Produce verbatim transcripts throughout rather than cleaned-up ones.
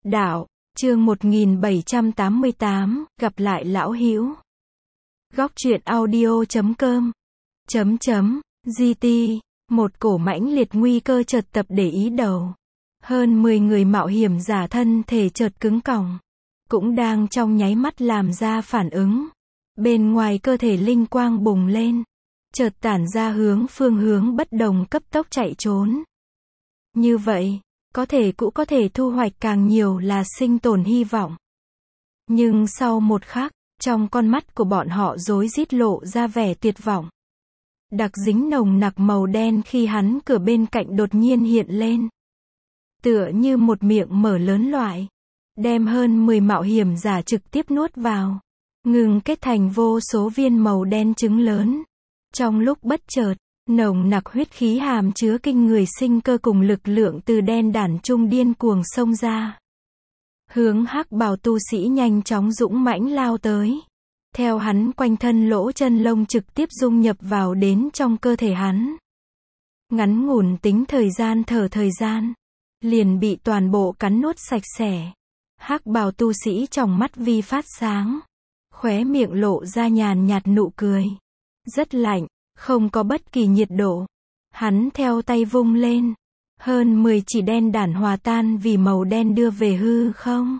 Đạo, chương một nghìn bảy trăm tám mươi tám, gặp lại lão hữu. Góc truyện audio chấm com chấm chấm gt, một cổ mãnh liệt nguy cơ chợt tập để ý đầu. Hơn mười người mạo hiểm giả thân thể chợt cứng còng, cũng đang trong nháy mắt làm ra phản ứng. Bên ngoài cơ thể linh quang bùng lên, chợt tản ra hướng phương hướng bất đồng cấp tốc chạy trốn. Như vậy, có thể cũ có thể thu hoạch càng nhiều là sinh tồn hy vọng. Nhưng sau một khắc, trong con mắt của bọn họ rối rít lộ ra vẻ tuyệt vọng. Đặc dính nồng nặc màu đen khi hắn cửa bên cạnh đột nhiên hiện lên. Tựa như một miệng mở lớn loại, đem hơn mười mạo hiểm giả trực tiếp nuốt vào, ngừng kết thành vô số viên màu đen trứng lớn. Trong lúc bất chợt, nồng nặc huyết khí hàm chứa kinh người sinh cơ cùng lực lượng từ đen đản trung điên cuồng xông ra. Hướng hắc bào tu sĩ nhanh chóng dũng mãnh lao tới. Theo hắn quanh thân lỗ chân lông trực tiếp dung nhập vào đến trong cơ thể hắn. Ngắn ngủn tính thời gian thở thời gian, liền bị toàn bộ cắn nuốt sạch sẽ. Hắc bào tu sĩ trong mắt vi phát sáng, khóe miệng lộ ra nhàn nhạt nụ cười. Rất lạnh, không có bất kỳ nhiệt độ. Hắn theo tay vung lên, hơn mười chỉ đen đản hòa tan vì màu đen đưa về hư không.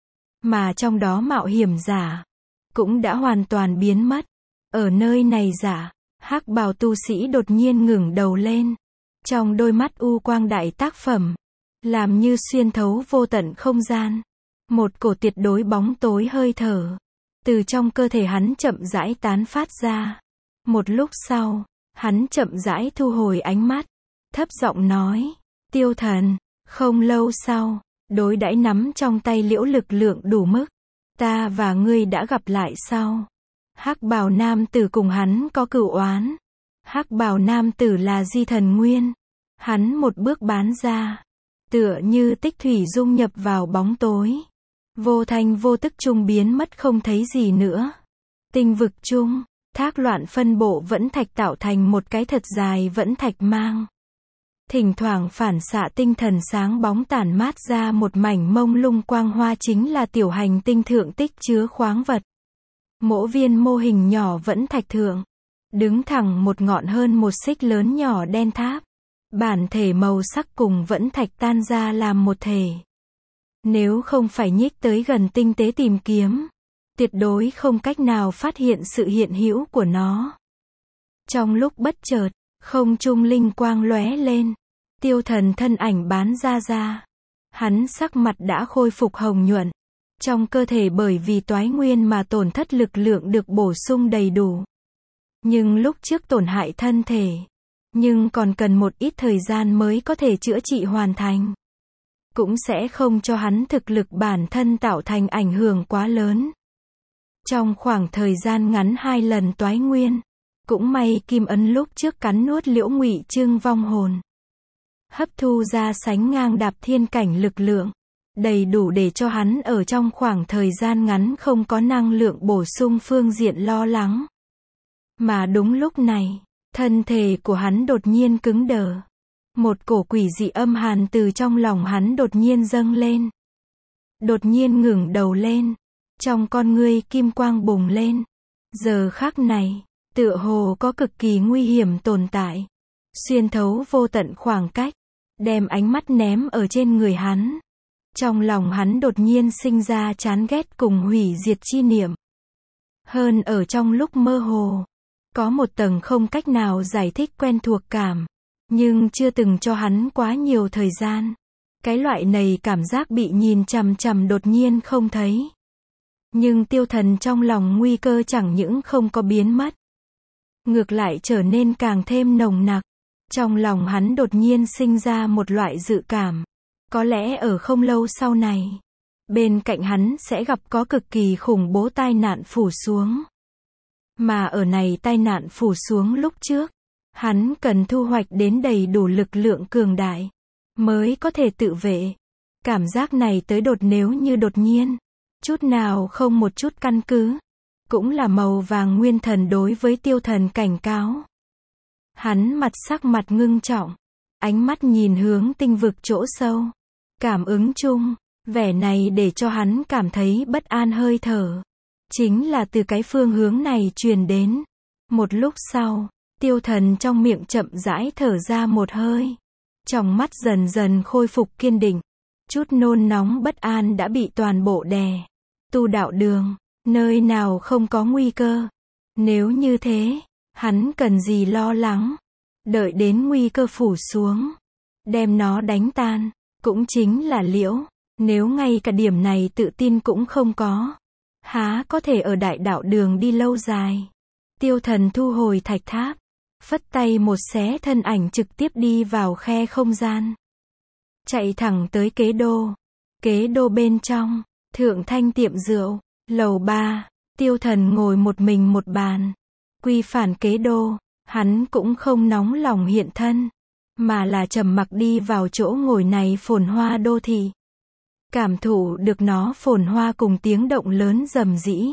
Mà trong đó mạo hiểm giả cũng đã hoàn toàn biến mất. Ở nơi này giả, hắc bào tu sĩ đột nhiên ngẩng đầu lên. Trong đôi mắt u quang đại tác phẩm, làm như xuyên thấu vô tận không gian. Một cổ tuyệt đối bóng tối hơi thở từ trong cơ thể hắn chậm rãi tán phát ra. Một lúc sau, hắn chậm rãi thu hồi ánh mắt, thấp giọng nói, Tiêu Thần. Không lâu sau, đối đãi nắm trong tay liễu lực lượng đủ mức. Ta và ngươi đã gặp lại sau. Hắc bào nam tử cùng hắn có cửu oán. Hắc bào nam tử là Di Thần Nguyên. Hắn một bước bán ra, tựa như tích thủy dung nhập vào bóng tối, vô thanh vô tức trung biến mất không thấy gì nữa. Tinh vực trung, thác loạn phân bộ vẫn thạch tạo thành một cái thật dài vẫn thạch mang. Thỉnh thoảng phản xạ tinh thần sáng bóng tản mát ra một mảnh mông lung quang hoa, chính là tiểu hành tinh thượng tích chứa khoáng vật. Mỗi viên mô hình nhỏ vẫn thạch thượng, đứng thẳng một ngọn hơn một xích lớn nhỏ đen tháp. Bản thể màu sắc cùng vẫn thạch tan ra làm một thể. Nếu không phải nhích tới gần tinh tế tìm kiếm, tuyệt đối không cách nào phát hiện sự hiện hữu của nó. Trong lúc bất chợt, không trung linh quang lóe lên. Tiêu Thần thân ảnh bán ra ra. Hắn sắc mặt đã khôi phục hồng nhuận. Trong cơ thể bởi vì toái nguyên mà tổn thất lực lượng được bổ sung đầy đủ. Nhưng lúc trước tổn hại thân thể, nhưng còn cần một ít thời gian mới có thể chữa trị hoàn thành. Cũng sẽ không cho hắn thực lực bản thân tạo thành ảnh hưởng quá lớn. Trong khoảng thời gian ngắn hai lần toái nguyên, cũng may kim ấn lúc trước cắn nuốt liễu ngụy trương vong hồn, hấp thu ra sánh ngang đạp thiên cảnh lực lượng, đầy đủ để cho hắn ở trong khoảng thời gian ngắn không có năng lượng bổ sung phương diện lo lắng. Mà đúng lúc này, thân thể của hắn đột nhiên cứng đờ. Một cổ quỷ dị âm hàn từ trong lòng hắn đột nhiên dâng lên. Đột nhiên ngẩng đầu lên, trong con ngươi kim quang bùng lên. Giờ khắc này, tựa hồ có cực kỳ nguy hiểm tồn tại, xuyên thấu vô tận khoảng cách, đem ánh mắt ném ở trên người hắn. Trong lòng hắn đột nhiên sinh ra chán ghét cùng hủy diệt chi niệm. Hơn ở trong lúc mơ hồ, có một tầng không cách nào giải thích quen thuộc cảm, nhưng chưa từng cho hắn quá nhiều thời gian. Cái loại này cảm giác bị nhìn chằm chằm đột nhiên không thấy. Nhưng Tiêu Thần trong lòng nguy cơ chẳng những không có biến mất, ngược lại trở nên càng thêm nồng nặc. Trong lòng hắn đột nhiên sinh ra một loại dự cảm, có lẽ ở không lâu sau này, bên cạnh hắn sẽ gặp có cực kỳ khủng bố tai nạn phủ xuống. Mà ở này tai nạn phủ xuống lúc trước, hắn cần thu hoạch đến đầy đủ lực lượng cường đại, mới có thể tự vệ. Cảm giác này tới đột nếu như đột nhiên, chút nào không một chút căn cứ, cũng là màu vàng nguyên thần đối với Tiêu Thần cảnh cáo. Hắn mặt sắc mặt ngưng trọng, ánh mắt nhìn hướng tinh vực chỗ sâu. Cảm ứng chung, Vẻ này để cho hắn cảm thấy bất an hơi thở. Chính là từ cái phương hướng này truyền đến. Một lúc sau, Tiêu Thần trong miệng chậm rãi thở ra một hơi. Trong mắt dần dần khôi phục kiên định. Chút nôn nóng bất an đã bị toàn bộ đè. Tu đạo đường, nơi nào không có nguy cơ. Nếu như thế, hắn cần gì lo lắng. Đợi đến nguy cơ phủ xuống, đem nó đánh tan, cũng chính là liễu. Nếu ngay cả điểm này tự tin cũng không có, há có thể ở đại đạo đường đi lâu dài. Tiêu Thần thu hồi thạch tháp, phất tay một xé thân ảnh trực tiếp đi vào khe không gian. Chạy thẳng tới kế đô. Kế đô bên trong, thượng thanh tiệm rượu, lầu ba, Tiêu Thần ngồi một mình một bàn. Quy phản kế đô, hắn cũng không nóng lòng hiện thân, mà là trầm mặc đi vào chỗ ngồi này phồn hoa đô thị. Cảm thụ được nó phồn hoa cùng tiếng động lớn rầm rĩ.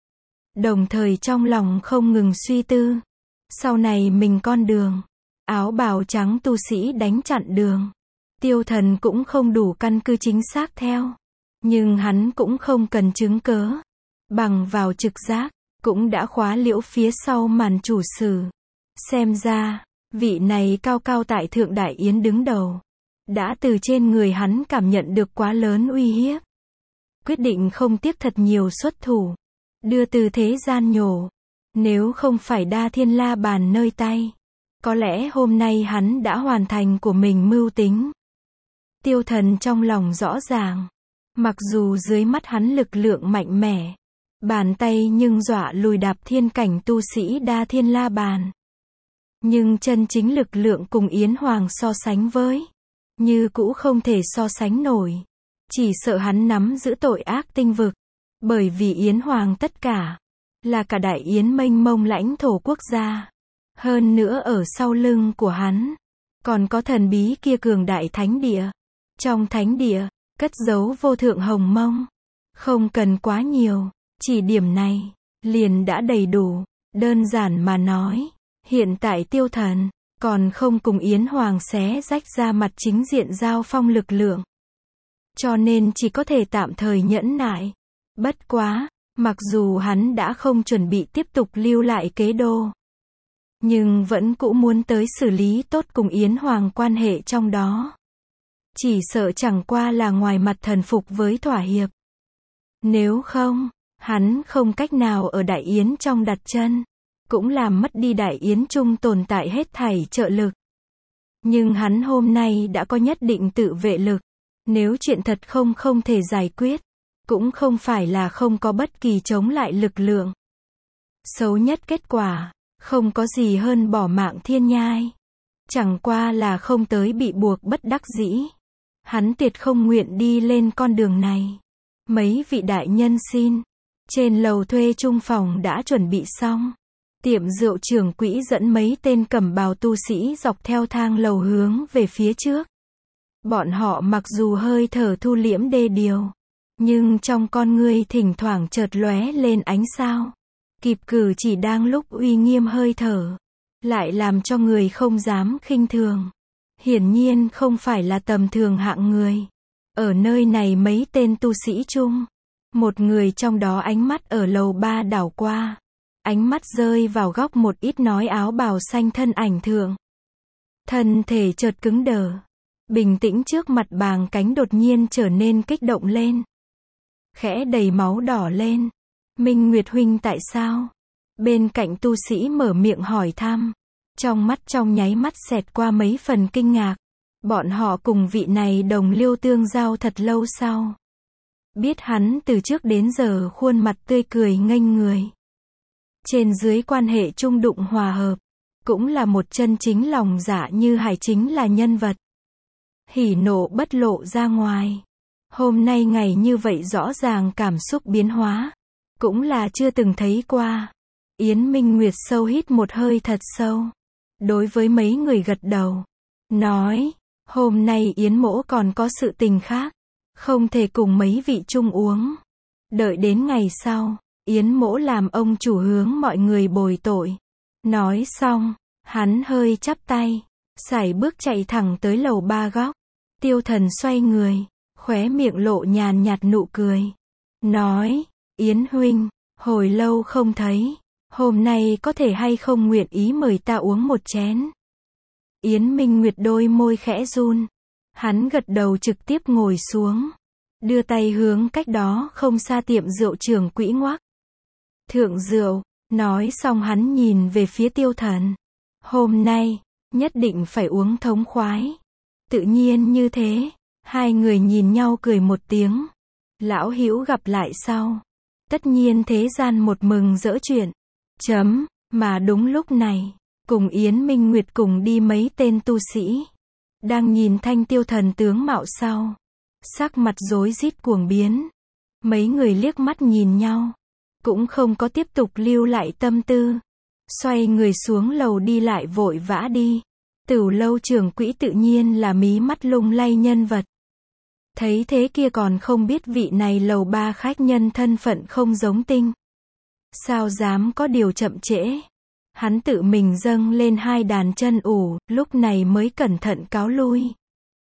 Đồng thời trong lòng không ngừng suy tư. Sau này mình con đường, áo bào trắng tu sĩ đánh chặn đường. Tiêu Thần cũng không đủ căn cứ chính xác theo. Nhưng hắn cũng không cần chứng cớ. Bằng vào trực giác, cũng đã khóa liễu phía sau màn chủ sử. Xem ra, vị này cao cao tại thượng đại yến đứng đầu. Đã từ trên người hắn cảm nhận được quá lớn uy hiếp. Quyết định không tiếc thật nhiều xuất thủ. Đưa từ thế gian nhổ. Nếu không phải đa thiên la bàn nơi tay, có lẽ hôm nay hắn đã hoàn thành của mình mưu tính. Tiêu Thần trong lòng rõ ràng. Mặc dù dưới mắt hắn lực lượng mạnh mẽ, bàn tay nhưng dọa lùi đạp thiên cảnh tu sĩ đa thiên la bàn. Nhưng chân chính lực lượng cùng Yến Hoàng so sánh với, như cũ không thể so sánh nổi. Chỉ sợ hắn nắm giữ tội ác tinh vực. Bởi vì Yến Hoàng tất cả, là cả đại yến mênh mông lãnh thổ quốc gia. Hơn nữa ở sau lưng của hắn, còn có thần bí kia cường đại thánh địa. Trong thánh địa, cất giấu vô thượng hồng mông. Không cần quá nhiều, chỉ điểm này, liền đã đầy đủ. Đơn giản mà nói, hiện tại Tiêu Thần, còn không cùng Yến Hoàng xé rách ra mặt chính diện giao phong lực lượng. Cho nên chỉ có thể tạm thời nhẫn nại. Bất quá, mặc dù hắn đã không chuẩn bị tiếp tục lưu lại kế đô, nhưng vẫn cũng muốn tới xử lý tốt cùng Yến Hoàng quan hệ trong đó. Chỉ sợ chẳng qua là ngoài mặt thần phục với thỏa hiệp. Nếu không, hắn không cách nào ở Đại Yến trong đặt chân, cũng làm mất đi Đại Yến chung tồn tại hết thảy trợ lực. Nhưng hắn hôm nay đã có nhất định tự vệ lực. Nếu chuyện thật không không thể giải quyết, cũng không phải là không có bất kỳ chống lại lực lượng. Xấu nhất kết quả, không có gì hơn bỏ mạng thiên nhai. Chẳng qua là không tới bị buộc bất đắc dĩ. Hắn tuyệt không nguyện đi lên con đường này. Mấy vị đại nhân xin. Trên lầu thuê chung phòng đã chuẩn bị xong. Tiệm rượu trưởng quỹ dẫn mấy tên cẩm bào tu sĩ dọc theo thang lầu hướng về phía trước. Bọn họ mặc dù hơi thở thu liễm đê điều, nhưng trong con ngươi thỉnh thoảng chợt lóe lên ánh sao. Kịp cử chỉ đang lúc uy nghiêm hơi thở, lại làm cho người không dám khinh thường. Hiển nhiên không phải là tầm thường hạng người. Ở nơi này mấy tên tu sĩ chung, một người trong đó ánh mắt ở lầu ba đảo qua. Ánh mắt rơi vào góc một ít nói áo bào xanh thân ảnh thượng. Thân thể chợt cứng đờ. Bình tĩnh trước mặt bàng cánh đột nhiên trở nên kích động lên. Khẽ đầy máu đỏ lên. Minh Nguyệt huynh tại sao? Bên cạnh tu sĩ mở miệng hỏi thăm. Trong mắt trong nháy mắt xẹt qua mấy phần kinh ngạc. Bọn họ cùng vị này đồng liêu tương giao thật lâu sau. Biết hắn từ trước đến giờ khuôn mặt tươi cười nghênh người. Trên dưới quan hệ trung đụng hòa hợp. Cũng là một chân chính lòng dạ như hải, chính là nhân vật. Hỉ nộ bất lộ ra ngoài. Hôm nay ngày như vậy rõ ràng cảm xúc biến hóa. Cũng là chưa từng thấy qua. Yến Minh Nguyệt sâu hít một hơi thật sâu. Đối với mấy người gật đầu. Nói, hôm nay Yến mỗ còn có sự tình khác. Không thể cùng mấy vị chung uống. Đợi đến ngày sau, Yến mỗ làm ông chủ hướng mọi người bồi tội. Nói xong, hắn hơi chắp tay. Sải bước chạy thẳng tới lầu ba góc. Tiêu Thần xoay người. khóe miệng lộ nhàn nhạt nụ cười. Nói, Yến huynh, hồi lâu không thấy, hôm nay có thể hay không nguyện ý mời ta uống một chén. Yến Minh Nguyệt đôi môi khẽ run. Hắn gật đầu trực tiếp ngồi xuống. Đưa tay hướng cách đó không xa tiệm rượu Trường Quỹ ngoắc. Thượng rượu, nói xong hắn nhìn về phía Tiêu Thần. Hôm nay, nhất định phải uống thống khoái. Tự nhiên như thế, hai người nhìn nhau cười một tiếng. Lão hữu gặp lại sau. Tất nhiên thế gian một mừng rỡ chuyện. Chấm, mà đúng lúc này, cùng Yến Minh Nguyệt cùng đi mấy tên tu sĩ. Đang nhìn Thanh Tiêu Thần tướng mạo sau. Sắc mặt rối rít cuồng biến. Mấy người liếc mắt nhìn nhau. Cũng không có tiếp tục lưu lại tâm tư. Xoay người xuống lầu đi lại vội vã đi. Tửu lâu Trường Quỹ tự nhiên là mí mắt lung lay nhân vật. Thấy thế kia còn không biết vị này lầu ba khách nhân thân phận không giống tinh. Sao dám có điều chậm trễ. Hắn tự mình dâng lên hai đàn chân ủ, lúc này mới cẩn thận cáo lui.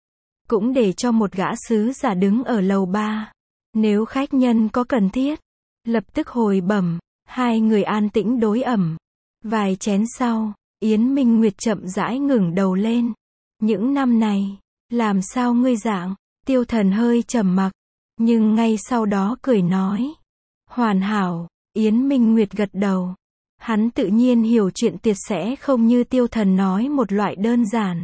Cũng để cho một gã sứ giả đứng ở lầu ba. Nếu khách nhân có cần thiết, lập tức hồi bẩm. Hai người an tĩnh đối ẩm. Vài chén sau, Yến Minh Nguyệt chậm rãi ngẩng đầu lên. Những năm này, làm sao ngươi dạng? Tiêu Thần hơi trầm mặc, nhưng ngay sau đó cười nói. Hoàn hảo. Yến Minh Nguyệt gật đầu. Hắn tự nhiên hiểu chuyện tiệt sẽ không như Tiêu Thần nói một loại đơn giản.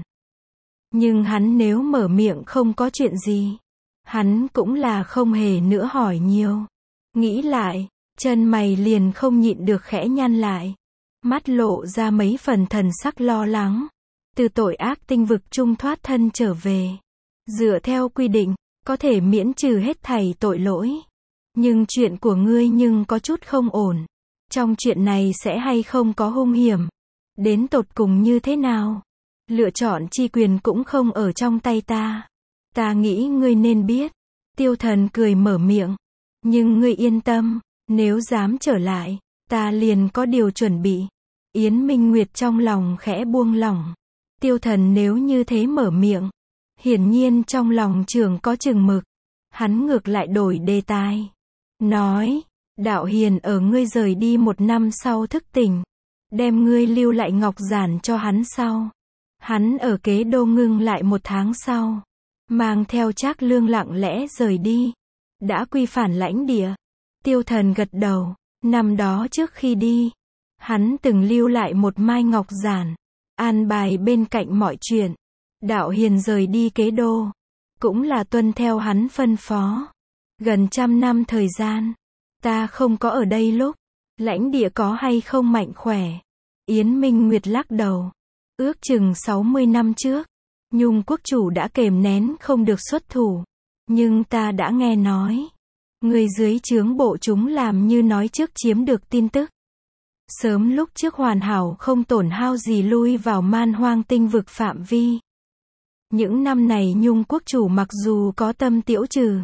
Nhưng hắn nếu mở miệng không có chuyện gì, hắn cũng là không hề nữa hỏi nhiều. Nghĩ lại, chân mày liền không nhịn được khẽ nhăn lại. Mắt lộ ra mấy phần thần sắc lo lắng. Từ tội ác tinh vực trung thoát thân trở về. Dựa theo quy định, có thể miễn trừ hết thảy tội lỗi. Nhưng chuyện của ngươi nhưng có chút không ổn. Trong chuyện này sẽ hay không có hung hiểm. Đến tột cùng như thế nào? Lựa chọn chi quyền cũng không ở trong tay ta. Ta nghĩ ngươi nên biết. Tiêu Thần cười mở miệng. Nhưng ngươi yên tâm, nếu dám trở lại, ta liền có điều chuẩn bị. Yến Minh Nguyệt trong lòng khẽ buông lỏng. Tiêu Thần nếu như thế mở miệng, hiển nhiên trong lòng trưởng có chừng mực. Hắn ngược lại đổi đề tài. Nói, đạo hiền ở ngươi rời đi một năm sau thức tỉnh. Đem ngươi lưu lại ngọc giản cho hắn sau. Hắn ở Kế Đô ngưng lại một tháng sau. Mang theo Trác Lương lặng lẽ rời đi. Đã quy phản lãnh địa. Tiêu Thần gật đầu. Năm đó trước khi đi, hắn từng lưu lại một mai ngọc giản. An bài bên cạnh mọi chuyện. Đạo hiền rời đi Kế Đô. Cũng là tuân theo hắn phân phó. Gần trăm năm thời gian. Ta không có ở đây lúc. Lãnh địa có hay không mạnh khỏe. Yến Minh Nguyệt lắc đầu. Ước chừng sáu mươi năm trước. Nhung quốc chủ đã kềm nén không được xuất thủ. Nhưng ta đã nghe nói. Người dưới trướng bộ chúng làm như nói trước chiếm được tin tức. Sớm lúc trước hoàn hảo không tổn hao gì lui vào man hoang tinh vực phạm vi. Những năm này Nhung quốc chủ mặc dù có tâm tiễu trừ.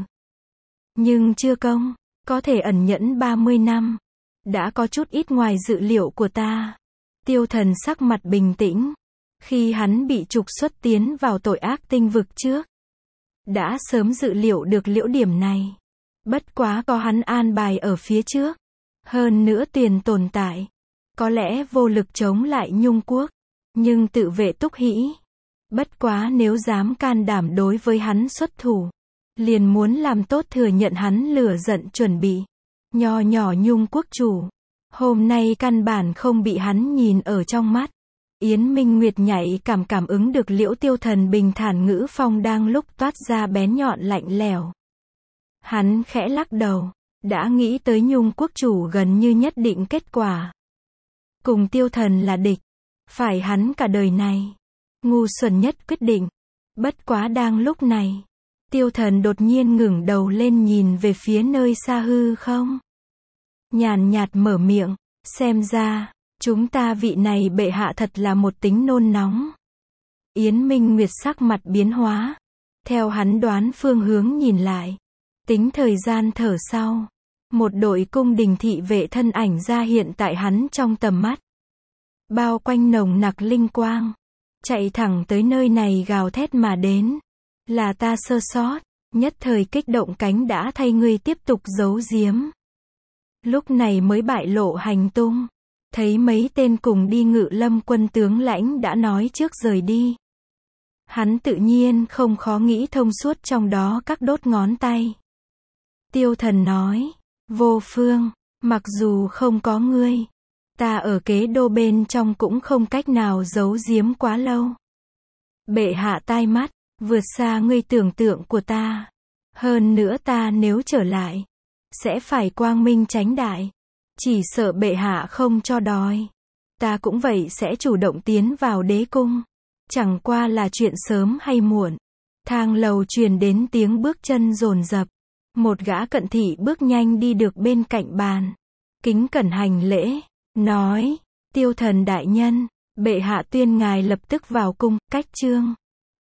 Nhưng chưa công, có thể ẩn nhẫn ba mươi năm. Đã có chút ít ngoài dự liệu của ta. Tiêu Thần sắc mặt bình tĩnh. Khi hắn bị trục xuất tiến vào tội ác tinh vực trước. Đã sớm dự liệu được liễu điểm này. Bất quá có hắn an bài ở phía trước. Hơn nữa Tuyền tồn tại. Có lẽ vô lực chống lại Nhung quốc. Nhưng tự vệ túc hĩ. Bất quá nếu dám can đảm đối với hắn xuất thủ. Liền muốn làm tốt thừa nhận hắn lửa giận chuẩn bị. Nho nhỏ Nhung quốc chủ. Hôm nay căn bản không bị hắn nhìn ở trong mắt. Yến Minh Nguyệt nhạy cảm cảm ứng được liễu Tiêu Thần bình thản ngữ phong đang lúc toát ra bén nhọn lạnh lẽo. Hắn khẽ lắc đầu. Đã nghĩ tới Nhung quốc chủ gần như nhất định kết quả. Cùng Tiêu Thần là địch. Phải hắn cả đời này. Ngu xuẩn nhất quyết định. Bất quá đang lúc này. Tiêu Thần đột nhiên ngẩng đầu lên nhìn về phía nơi xa hư không. Nhàn nhạt mở miệng. Xem ra, chúng ta vị này bệ hạ thật là một tính nôn nóng. Yến Minh Nguyệt sắc mặt biến hóa. Theo hắn đoán phương hướng nhìn lại. Tính thời gian thở sau. Một đội cung đình thị vệ thân ảnh ra hiện tại hắn trong tầm mắt. Bao quanh nồng nặc linh quang. Chạy thẳng tới nơi này gào thét mà đến. Là ta sơ sót. nhất thời kích động cánh đã thay ngươi tiếp tục giấu giếm. Lúc này mới bại lộ hành tung. Thấy mấy tên cùng đi Ngự Lâm quân tướng lãnh đã nói trước rời đi. Hắn tự nhiên không khó nghĩ thông suốt trong đó các đốt ngón tay. Tiêu Thần nói, Vô Phương, mặc dù không có ngươi, ta ở kế đô bên trong cũng không cách nào giấu giếm quá lâu. Bệ hạ tai mắt, vượt xa ngươi tưởng tượng của ta. Hơn nữa ta nếu trở lại, sẽ phải quang minh chánh đại. Chỉ sợ bệ hạ không cho đòi. Ta cũng vậy sẽ chủ động tiến vào đế cung. Chẳng qua là chuyện sớm hay muộn. Thang lầu truyền đến tiếng bước chân dồn dập. Một gã cận thị bước nhanh đi được bên cạnh bàn. Kính cẩn hành lễ, nói, Tiêu Thần đại nhân, bệ hạ tuyên ngài lập tức vào cung, cách trương.